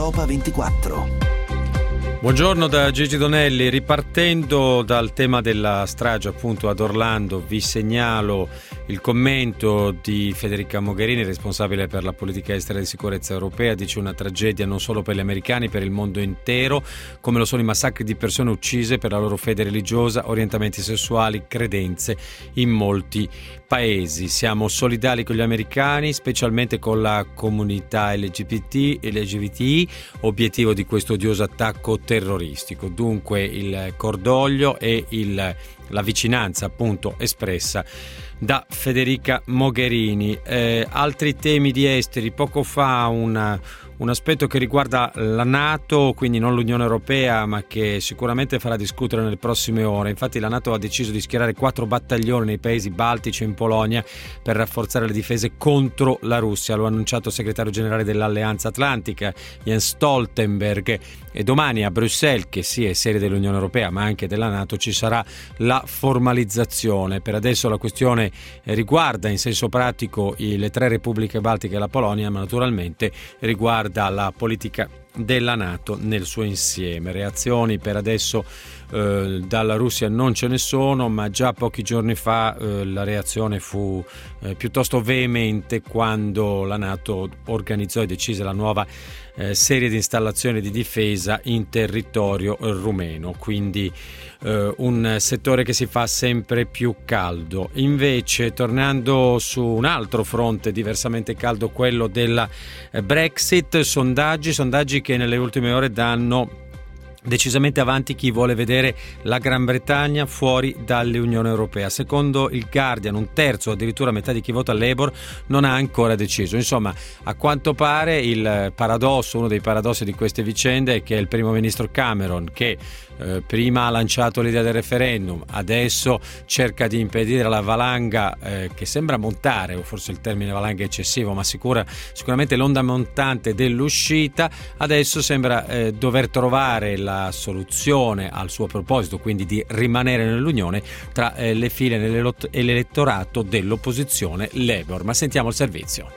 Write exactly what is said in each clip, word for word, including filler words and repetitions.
Europa ventiquattro. Buongiorno da Gigi Donelli. Ripartendo dal tema della strage appunto ad Orlando, vi segnalo il commento di Federica Mogherini, responsabile per la politica estera e di sicurezza europea. Dice: una tragedia non solo per gli americani, per il mondo intero, come lo sono i massacri di persone uccise per la loro fede religiosa, orientamenti sessuali, credenze in molti paesi. Siamo solidali con gli americani, specialmente con la comunità L G B T e L G B T I, obiettivo di questo odioso attacco terroristico. Dunque il cordoglio e il, la vicinanza appunto espressa da Federica Mogherini. Eh, altri temi di esteri, poco fa una, un aspetto che riguarda la NATO, quindi non l'Unione Europea, ma che sicuramente farà discutere nelle prossime ore. Infatti la NATO ha deciso di schierare quattro battaglioni nei paesi baltici e in Polonia per rafforzare le difese contro la Russia. Lo ha annunciato il segretario generale dell'Alleanza Atlantica Jens Stoltenberg. E domani a Bruxelles, che sì è sede dell'Unione Europea ma anche della NATO, ci sarà la formalizzazione. Per adesso la questione riguarda in senso pratico le tre repubbliche baltiche e la Polonia, ma naturalmente riguarda la politica della NATO nel suo insieme. Reazioni per adesso eh, dalla Russia non ce ne sono, ma già pochi giorni fa eh, la reazione fu eh, piuttosto veemente quando la NATO organizzò e decise la nuova eh, serie di installazioni di difesa in territorio eh, rumeno, quindi eh, un settore che si fa sempre più caldo. Invece, tornando su un altro fronte diversamente caldo, quello della eh, Brexit, sondaggi sondaggi che nelle ultime ore danno decisamente avanti chi vuole vedere la Gran Bretagna fuori dall'Unione Europea. Secondo il Guardian, un terzo, addirittura metà di chi vota Labour non ha ancora deciso. Insomma, a quanto pare il paradosso, uno dei paradossi di queste vicende è che il primo ministro Cameron, che eh, prima ha lanciato l'idea del referendum, adesso cerca di impedire la valanga eh, che sembra montare, o forse il termine valanga è eccessivo, ma sicura, sicuramente l'onda montante dell'uscita, adesso sembra eh, dover trovare la soluzione al suo proposito, quindi di rimanere nell'Unione, tra eh, le file e l'elettorato dell'opposizione Labour. Ma sentiamo il servizio.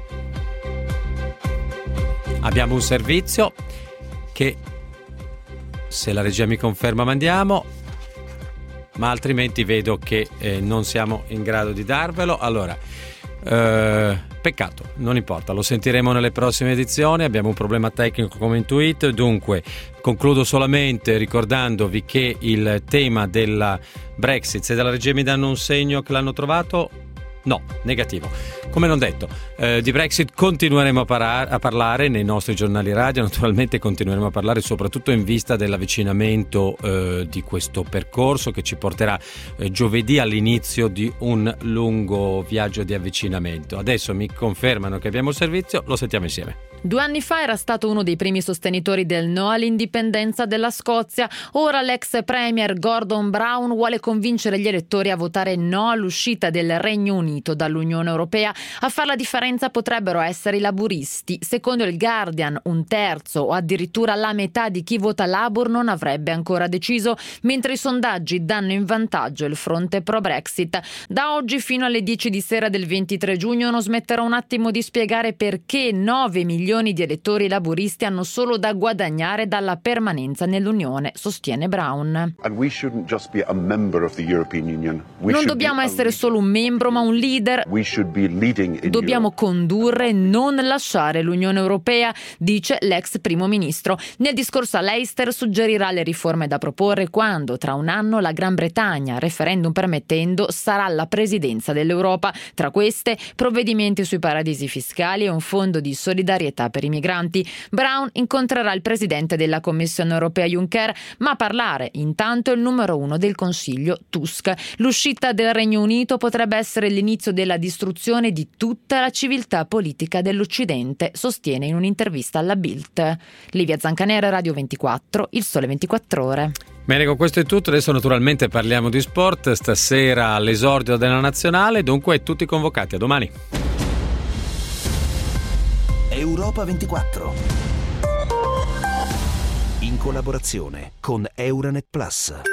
Abbiamo un servizio che, se la regia mi conferma, mandiamo, ma altrimenti vedo che eh, non siamo in grado di darvelo. Allora, eh, peccato, non importa, lo sentiremo nelle prossime edizioni. Abbiamo un problema tecnico come intuito, dunque concludo solamente ricordandovi che il tema della Brexit, se dalla regia mi danno un segno che l'hanno trovato, no, negativo. Come non detto, eh, di Brexit continueremo a, parar- a parlare nei nostri giornali radio, naturalmente continueremo a parlare soprattutto in vista dell'avvicinamento eh, di questo percorso che ci porterà eh, giovedì all'inizio di un lungo viaggio di avvicinamento. Adesso mi confermano che abbiamo il servizio, lo sentiamo insieme. Due anni fa era stato uno dei primi sostenitori del no all'indipendenza della Scozia. Ora l'ex premier Gordon Brown vuole convincere gli elettori a votare no all'uscita del Regno Unito dall'Unione Europea. A far la differenza potrebbero essere i laburisti. Secondo il Guardian, un terzo o addirittura la metà di chi vota Labour non avrebbe ancora deciso, mentre i sondaggi danno in vantaggio il fronte pro-Brexit. Da oggi fino alle dieci di sera del ventitré giugno non smetterò un attimo di spiegare perché nove milioni di elettori laburisti hanno solo da guadagnare dalla permanenza nell'Unione, sostiene Brown. Non dobbiamo essere solo un membro, ma un leader. Dobbiamo condurre e non lasciare l'Unione Europea, dice l'ex primo ministro. Nel discorso a Leicester suggerirà le riforme da proporre quando, tra un anno, la Gran Bretagna, referendum permettendo, sarà alla presidenza dell'Europa. Tra queste, provvedimenti sui paradisi fiscali e un fondo di solidarietà per i migranti. Brown incontrerà il presidente della Commissione europea Juncker, ma a parlare intanto il numero uno del Consiglio Tusk. L'uscita del Regno Unito potrebbe essere l'inizio della distruzione di tutta la civiltà politica dell'Occidente, sostiene in un'intervista alla Bild. Livia Zancanera, Radio ventiquattro, Il Sole ventiquattro Ore. Bene, con questo è tutto. Adesso naturalmente parliamo di sport. Stasera l'esordio della nazionale, dunque tutti convocati. A domani. Europa ventiquattro, in collaborazione con Euranet Plus.